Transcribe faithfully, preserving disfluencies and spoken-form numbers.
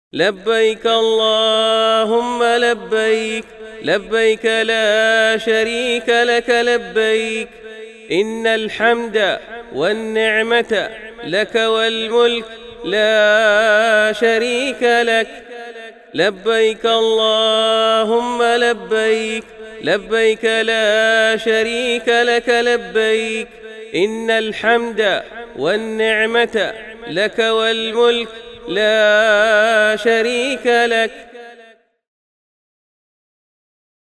لبيك اللهم لبيك لبيك لا شريك لك لبيك إن الحمد والنعمة لك والملك لا شريك لك لبيك اللهم لبيك لبيك لا شريك لك لبيك إن الحمد والنعمة لك والملك لا شريك لك